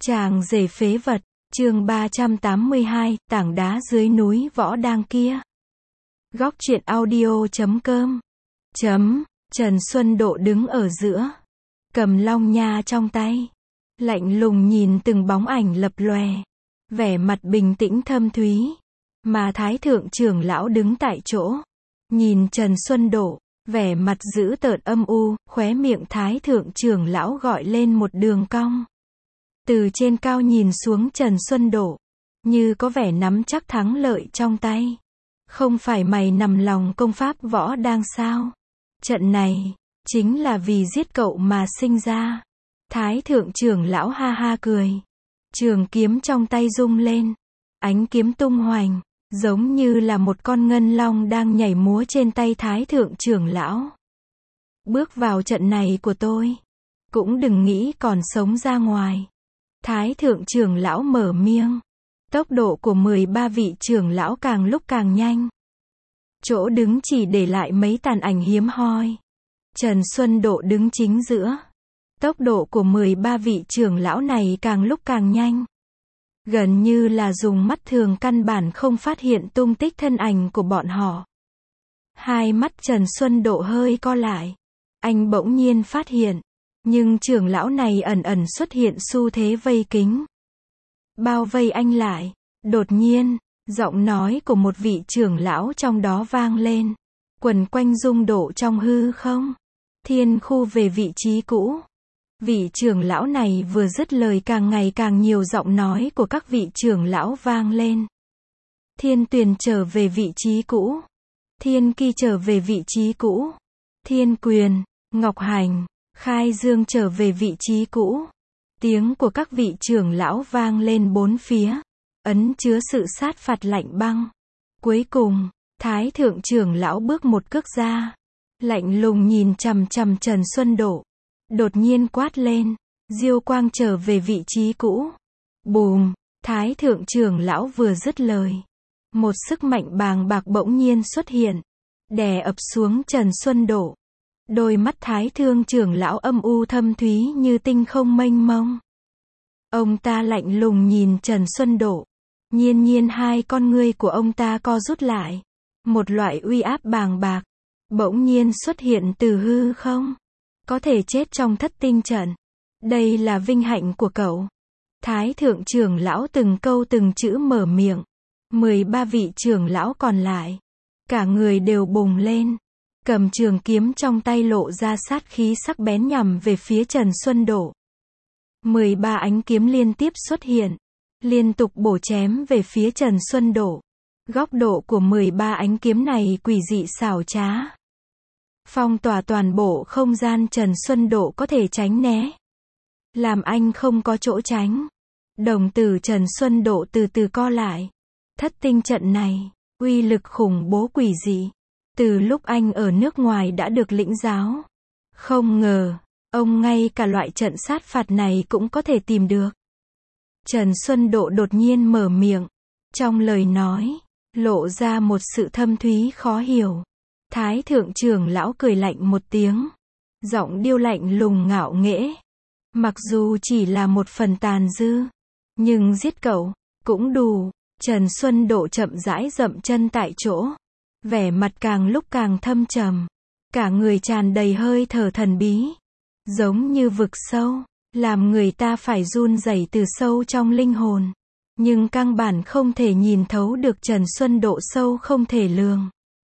Chàng rể phế vật, chương 382, tảng đá dưới núi võ đang kia. Góc truyện audio.com. Trần Xuân Độ đứng ở giữa, cầm long nha trong tay, lạnh lùng nhìn từng bóng ảnh lập lòe, vẻ mặt bình tĩnh thâm thúy. Mà Thái thượng trưởng lão đứng tại chỗ, nhìn Trần Xuân Độ, vẻ mặt dữ tợn âm u, khóe miệng Thái thượng trưởng lão gọi lên một đường cong. Từ trên cao nhìn xuống Trần Xuân Độ, như có vẻ nắm chắc thắng lợi trong tay. Không phải mày nằm lòng công pháp võ đang sao? Trận này, chính là vì giết cậu mà sinh ra. Thái thượng trưởng lão ha ha cười. Trường kiếm trong tay rung lên. Ánh kiếm tung hoành, giống như là một con ngân long đang nhảy múa trên tay Thái thượng trưởng lão. Bước vào trận này của tôi, cũng đừng nghĩ còn sống ra ngoài. Thái thượng trưởng lão mở miệng. Tốc độ của 13 vị trưởng lão càng lúc càng nhanh. Chỗ đứng chỉ để lại mấy tàn ảnh hiếm hoi. Trần Xuân Độ đứng chính giữa. Tốc độ của 13 vị trưởng lão này càng lúc càng nhanh. Gần như là dùng mắt thường căn bản không phát hiện tung tích thân ảnh của bọn họ. Hai mắt Trần Xuân Độ hơi co lại. Anh bỗng nhiên phát hiện. Nhưng trưởng lão này ẩn ẩn xuất hiện xu thế vây kính. Bao vây anh lại. Đột nhiên, giọng nói của một vị trưởng lão trong đó vang lên. Quần quanh rung độ trong hư không. Thiên khu về vị trí cũ. Vị trưởng lão này vừa dứt lời càng ngày càng nhiều giọng nói của các vị trưởng lão vang lên. Thiên Tuyền trở về vị trí cũ. Thiên Kỳ trở về vị trí cũ. Thiên Quyền, Ngọc Hành, Khai Dương trở về vị trí cũ. Tiếng của các vị trưởng lão vang lên bốn phía, ấn chứa sự sát phạt lạnh băng. Cuối cùng, Thái thượng trưởng lão bước một cước ra, lạnh lùng nhìn chằm chằm Trần Xuân Độ, đột nhiên quát lên, diêu quang trở về vị trí cũ. Bùm, Thái thượng trưởng lão vừa dứt lời, một sức mạnh bàng bạc bỗng nhiên xuất hiện, đè ập xuống Trần Xuân Độ. Đôi mắt Thái thượng trưởng lão âm u thâm thúy như tinh không mênh mông. Ông ta lạnh lùng nhìn Trần Xuân Độ. Nhiên nhiên hai con ngươi của ông ta co rút lại. Một loại uy áp bàng bạc bỗng nhiên xuất hiện từ hư không. Có thể chết trong thất tinh trận. Đây là vinh hạnh của cậu. Thái thượng trưởng lão từng câu từng chữ mở miệng. 13 vị trưởng lão còn lại, cả người đều bùng lên. Cầm trường kiếm trong tay lộ ra sát khí sắc bén nhằm về phía Trần Xuân Độ. 13 ánh kiếm liên tiếp xuất hiện, liên tục bổ chém về phía Trần Xuân Độ. Góc độ của 13 ánh kiếm này quỷ dị xảo trá. Phong tỏa toàn bộ không gian Trần Xuân Độ có thể tránh né. Làm anh không có chỗ tránh. Đồng tử Trần Xuân Độ từ từ co lại. Thất tinh trận này, uy lực khủng bố quỷ dị. Từ lúc anh ở nước ngoài đã được lĩnh giáo. Không ngờ, ông ngay cả loại trận sát phạt này cũng có thể tìm được. Trần Xuân Độ đột nhiên mở miệng. Trong lời nói, lộ ra một sự thâm thúy khó hiểu. Thái thượng trưởng lão cười lạnh một tiếng. Giọng điêu lạnh lùng ngạo nghễ. Mặc dù chỉ là một phần tàn dư, nhưng giết cậu, cũng đủ. Trần Xuân Độ chậm rãi dậm chân tại chỗ. Vẻ mặt càng lúc càng thâm trầm. Cả người tràn đầy hơi thở thần bí. Giống như vực sâu. Làm người ta phải run rẩy từ sâu trong linh hồn. Nhưng căn bản không thể nhìn thấu được Trần Xuân Độ sâu không thể lường.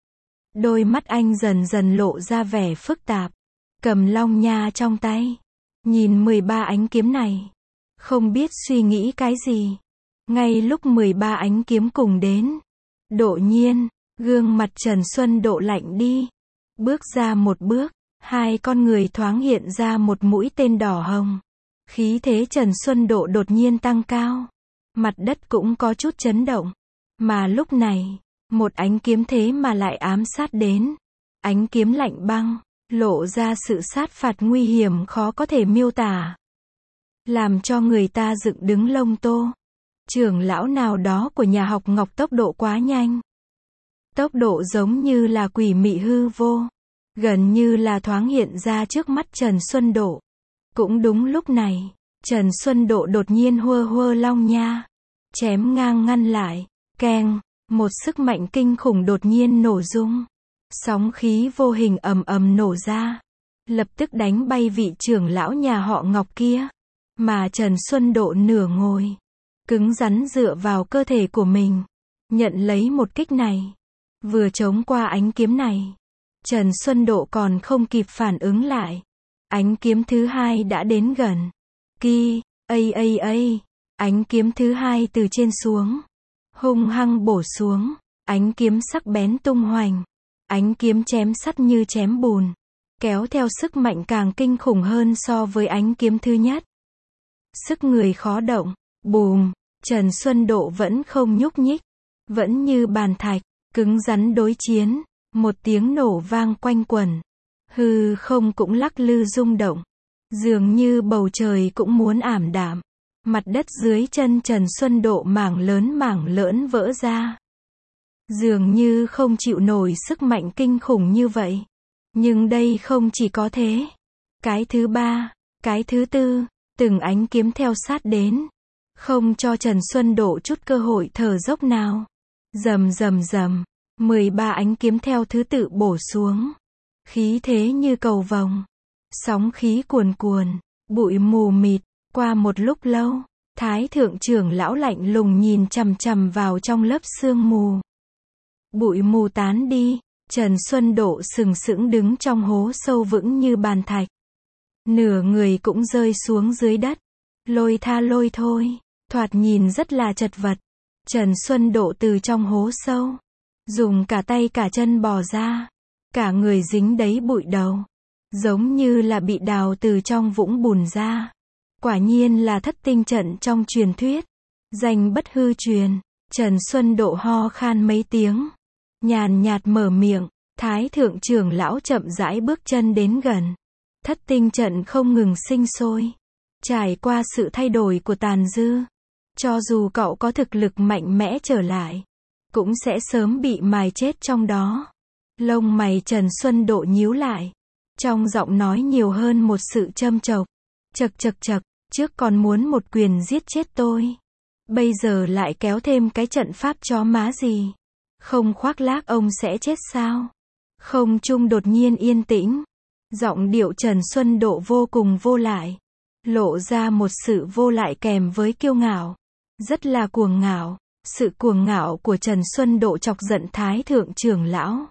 Đôi mắt anh dần dần lộ ra vẻ phức tạp. Cầm long nha trong tay. Nhìn 13 ánh kiếm này. Không biết suy nghĩ cái gì. Ngay lúc 13 ánh kiếm cùng đến. Đột nhiên, gương mặt Trần Xuân Độ lạnh đi. Bước ra một bước, hai con người thoáng hiện ra một mũi tên đỏ hồng. Khí thế Trần Xuân Độ đột nhiên tăng cao. Mặt đất cũng có chút chấn động. Mà lúc này, một ánh kiếm thế mà lại ám sát đến. Ánh kiếm lạnh băng, lộ ra sự sát phạt nguy hiểm khó có thể miêu tả. Làm cho người ta dựng đứng lông tơ. Trưởng lão nào đó của nhà học Ngọc tốc độ quá nhanh. Tốc độ giống như là quỷ mị hư vô. Gần như là thoáng hiện ra trước mắt Trần Xuân Độ. Cũng đúng lúc này, Trần Xuân Độ đột nhiên hua hua long nha, chém ngang ngăn lại, keng, một sức mạnh kinh khủng đột nhiên nổ tung. Sóng khí vô hình ầm ầm nổ ra, lập tức đánh bay vị trưởng lão nhà họ Ngọc kia, mà Trần Xuân Độ nửa ngồi, cứng rắn dựa vào cơ thể của mình, nhận lấy một kích này. Vừa chống qua ánh kiếm này, Trần Xuân Độ còn không kịp phản ứng lại, ánh kiếm thứ hai đã đến gần. Ki, ánh kiếm thứ hai từ trên xuống, hung hăng bổ xuống, ánh kiếm sắc bén tung hoành, ánh kiếm chém sắt như chém bùn, kéo theo sức mạnh càng kinh khủng hơn so với ánh kiếm thứ nhất. Sức người khó động, bùm, Trần Xuân Độ vẫn không nhúc nhích, vẫn như bàn thạch, cứng rắn đối chiến, một tiếng nổ vang quanh quẩn, hư không cũng lắc lư rung động, dường như bầu trời cũng muốn ảm đạm, mặt đất dưới chân Trần Xuân Độ mảng lớn vỡ ra. Dường như không chịu nổi sức mạnh kinh khủng như vậy. Nhưng đây không chỉ có thế. Cái thứ ba, cái thứ tư, từng ánh kiếm theo sát đến, không cho Trần Xuân Độ chút cơ hội thở dốc nào. Rầm rầm rầm, 13 ánh kiếm theo thứ tự bổ xuống. Khí thế như cầu vồng, sóng khí cuồn cuồn, bụi mù mịt. Qua một lúc lâu, Thái thượng trưởng lão lạnh lùng nhìn chằm chằm vào trong lớp sương mù. Bụi mù tán đi, Trần Xuân Độ sừng sững đứng trong hố sâu vững như bàn thạch. Nửa người cũng rơi xuống dưới đất, lôi tha lôi thôi, thoạt nhìn rất là chật vật. Trần Xuân Độ từ trong hố sâu, dùng cả tay cả chân bò ra, cả người dính đầy bụi đầu, giống như là bị đào từ trong vũng bùn ra. Quả nhiên là thất tinh trận trong truyền thuyết, danh bất hư truyền. Trần Xuân Độ ho khan mấy tiếng, nhàn nhạt mở miệng. Thái thượng trưởng lão chậm rãi bước chân đến gần. Thất tinh trận không ngừng sinh sôi, trải qua sự thay đổi của tàn dư, cho dù cậu có thực lực mạnh mẽ trở lại, cũng sẽ sớm bị mài chết trong đó. Lông mày Trần Xuân Độ nhíu lại, trong giọng nói nhiều hơn một sự châm chọc. Chậc chậc chậc, trước còn muốn một quyền giết chết tôi, bây giờ lại kéo thêm cái trận pháp chó má gì? Không khoác lác ông sẽ chết sao? Không trung đột nhiên yên tĩnh, giọng điệu Trần Xuân Độ vô cùng vô lại, lộ ra một sự vô lại kèm với kiêu ngạo, rất là cuồng ngạo. Sự cuồng ngạo của Trần Xuân Độ chọc giận Thái thượng trưởng lão,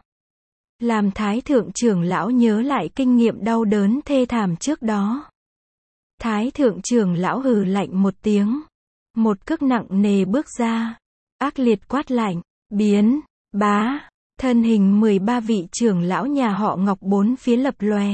làm Thái thượng trưởng lão nhớ lại kinh nghiệm đau đớn thê thảm trước đó. Thái thượng trưởng lão hừ lạnh một tiếng, một cước nặng nề bước ra, ác liệt quát lạnh, biến, bá, thân hình 13 vị trưởng lão nhà họ Ngọc bốn phía lập lòe.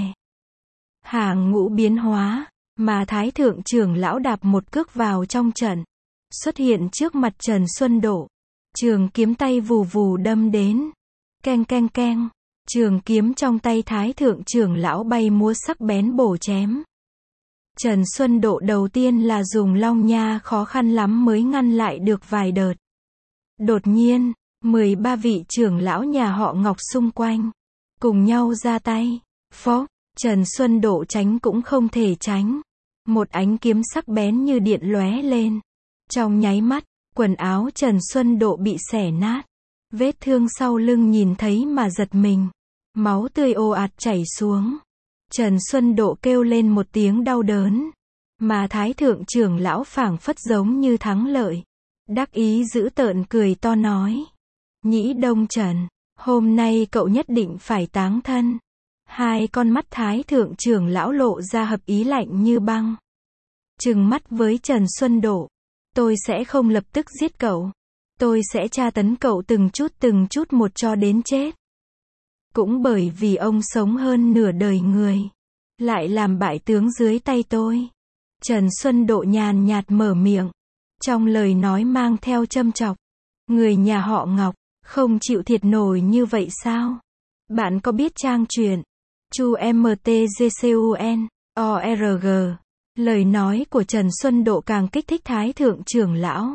Hàng ngũ biến hóa, mà Thái thượng trưởng lão đạp một cước vào trong trận, xuất hiện trước mặt Trần Xuân Độ. Trường kiếm tay vù vù đâm đến. Keng keng keng, trường kiếm trong tay Thái thượng trưởng lão bay múa sắc bén bổ chém. Trần Xuân Độ đầu tiên là dùng long nha khó khăn lắm mới ngăn lại được vài đợt. Đột nhiên, 13 vị trưởng lão nhà họ Ngọc xung quanh, cùng nhau ra tay. Phốc, Trần Xuân Độ tránh cũng không thể tránh. Một ánh kiếm sắc bén như điện lóe lên. Trong nháy mắt, quần áo Trần Xuân Độ bị xẻ nát. Vết thương sau lưng nhìn thấy mà giật mình. Máu tươi ồ ạt chảy xuống. Trần Xuân Độ kêu lên một tiếng đau đớn. Mà Thái thượng trưởng lão phảng phất giống như thắng lợi. Đắc ý dữ tợn cười to nói. Nhĩ Đông Trần, hôm nay cậu nhất định phải táng thân. Hai con mắt Thái thượng trưởng lão lộ ra hập ý lạnh như băng. Trừng mắt với Trần Xuân Độ. Tôi sẽ không lập tức giết cậu. Tôi sẽ tra tấn cậu từng chút một cho đến chết. Cũng bởi vì ông sống hơn nửa đời người, lại làm bại tướng dưới tay tôi. Trần Xuân Độ nhàn nhạt mở miệng, trong lời nói mang theo châm chọc. Người nhà họ Ngọc, không chịu thiệt nổi như vậy sao? Bạn có biết trang truyện Chu MTGCUN ORG? Lời nói của Trần Xuân Độ càng kích thích Thái thượng trưởng lão.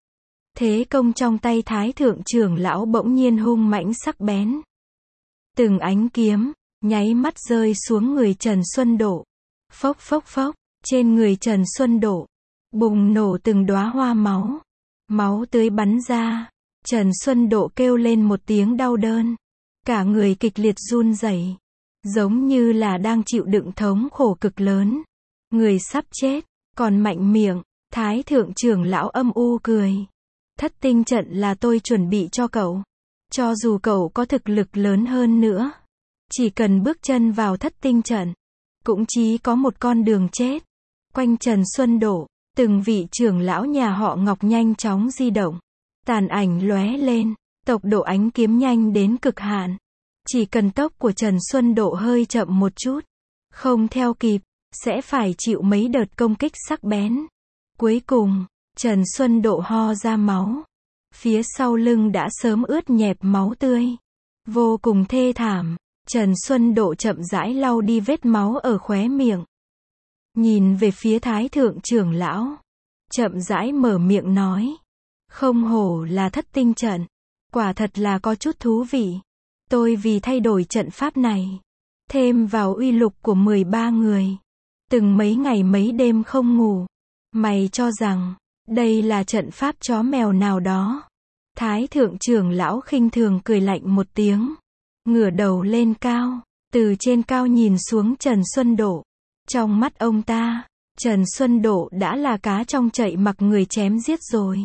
Thế công trong tay Thái thượng trưởng lão bỗng nhiên hung mãnh sắc bén. Từng ánh kiếm, nháy mắt rơi xuống người Trần Xuân Độ. Phốc phốc phốc, Trên người Trần Xuân Độ, bùng nổ từng đóa hoa máu. Máu tươi bắn ra. Trần Xuân Độ kêu lên một tiếng đau đớn. Cả người kịch liệt run rẩy, giống như là đang chịu đựng thống khổ cực lớn. Người sắp chết, còn mạnh miệng. Thái thượng trưởng lão âm u cười. Thất tinh trận là tôi chuẩn bị cho cậu. Cho dù cậu có thực lực lớn hơn nữa, chỉ cần bước chân vào thất tinh trận, cũng chỉ có một con đường chết. Quanh Trần Xuân Độ, từng vị trưởng lão nhà họ Ngọc nhanh chóng di động. Tàn ảnh lóe lên, tốc độ ánh kiếm nhanh đến cực hạn. Chỉ cần tốc của Trần Xuân Độ hơi chậm một chút, không theo kịp, sẽ phải chịu mấy đợt công kích sắc bén. Cuối cùng, Trần Xuân Độ ho ra máu. Phía sau lưng đã sớm ướt nhẹp máu tươi. Vô cùng thê thảm. Trần Xuân Độ chậm rãi lau đi vết máu ở khóe miệng. Nhìn về phía Thái thượng trưởng lão. Chậm rãi mở miệng nói. Không hổ là thất tinh trận. Quả thật là có chút thú vị. Tôi vì thay đổi trận pháp này, thêm vào uy lực của 13 người. Từng mấy ngày mấy đêm không ngủ. Mày cho rằng, đây là trận pháp chó mèo nào đó. Thái thượng trưởng lão khinh thường cười lạnh một tiếng. Ngửa đầu lên cao, từ trên cao nhìn xuống Trần Xuân Độ. Trong mắt ông ta, Trần Xuân Độ đã là cá trong chậu mặc người chém giết rồi.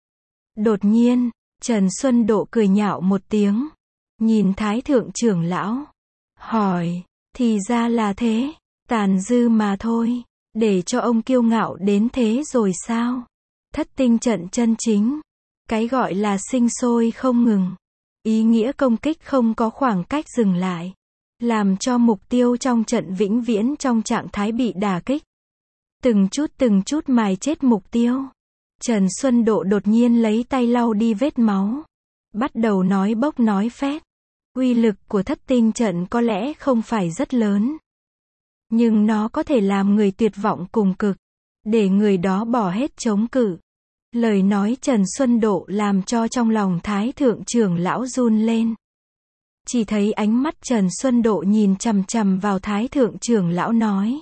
Đột nhiên, Trần Xuân Độ cười nhạo một tiếng. Nhìn Thái thượng trưởng lão. Hỏi, thì ra là thế, tàn dư mà thôi. Để cho ông kiêu ngạo đến thế rồi sao? Thất tinh trận chân chính. Cái gọi là sinh sôi không ngừng. Ý nghĩa công kích không có khoảng cách dừng lại. Làm cho mục tiêu trong trận vĩnh viễn trong trạng thái bị đả kích. Từng chút mài chết mục tiêu. Trần Xuân Độ đột nhiên lấy tay lau đi vết máu. Bắt đầu nói bốc nói phét. Uy lực của thất tinh trận có lẽ không phải rất lớn. Nhưng nó có thể làm người tuyệt vọng cùng cực. Để người đó bỏ hết chống cự. Lời nói Trần Xuân Độ làm cho trong lòng Thái thượng trưởng lão run lên. Chỉ thấy ánh mắt Trần Xuân Độ nhìn chằm chằm vào Thái thượng trưởng lão nói.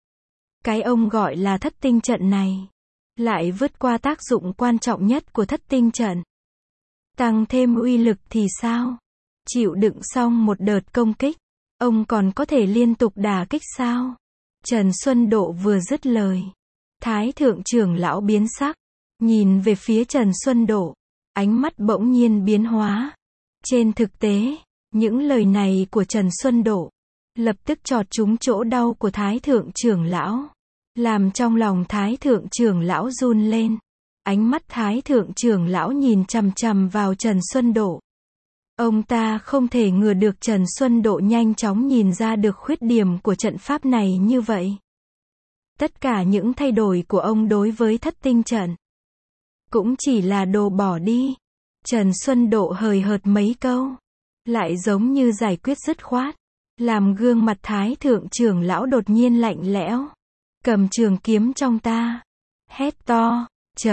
Cái ông gọi là thất tinh trận này, lại vượt qua tác dụng quan trọng nhất của thất tinh trận. Tăng thêm uy lực thì sao? Chịu đựng xong một đợt công kích, ông còn có thể liên tục đả kích sao? Trần Xuân Độ vừa dứt lời, Thái thượng trưởng lão biến sắc, nhìn về phía Trần Xuân Độ, ánh mắt bỗng nhiên biến hóa. Trên thực tế, những lời này của Trần Xuân Độ lập tức chọt trúng chỗ đau của Thái thượng trưởng lão, làm trong lòng Thái thượng trưởng lão run lên. Ánh mắt Thái thượng trưởng lão nhìn chằm chằm vào Trần Xuân Độ. Ông ta không thể ngờ được Trần Xuân Độ nhanh chóng nhìn ra được khuyết điểm của trận pháp này như vậy. Tất cả những thay đổi của ông đối với thất tinh trận cũng chỉ là đồ bỏ đi. Trần Xuân Độ hời hợt mấy câu, lại giống như giải quyết dứt khoát, làm gương mặt Thái thượng trưởng lão đột nhiên lạnh lẽo. Cầm trường kiếm trong ta, hét to,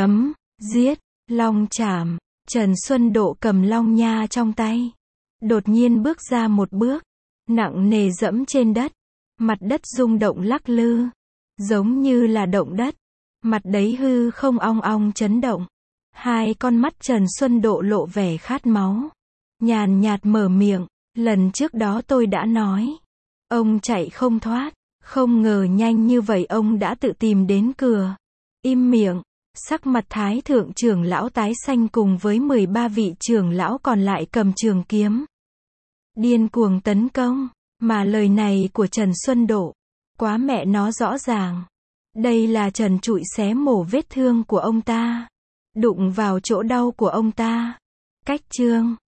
giết, long chảm. Trần Xuân Độ cầm long nha trong tay, đột nhiên bước ra một bước, nặng nề dẫm trên đất. Mặt đất rung động lắc lư, giống như là động đất. Mặt đấy hư không ong ong chấn động. Hai con mắt Trần Xuân Độ lộ vẻ khát máu. Nhàn nhạt mở miệng, lần trước đó tôi đã nói, ông chạy không thoát. Không ngờ nhanh như vậy ông đã tự tìm đến cửa. Im miệng. Sắc mặt Thái thượng trưởng lão tái xanh cùng với 13 vị trưởng lão còn lại cầm trường kiếm, điên cuồng tấn công. Mà lời này của Trần Xuân Độ, quá mẹ nó rõ ràng. Đây là trần trụi xé mổ vết thương của ông ta, đụng vào chỗ đau của ông ta. Cách chương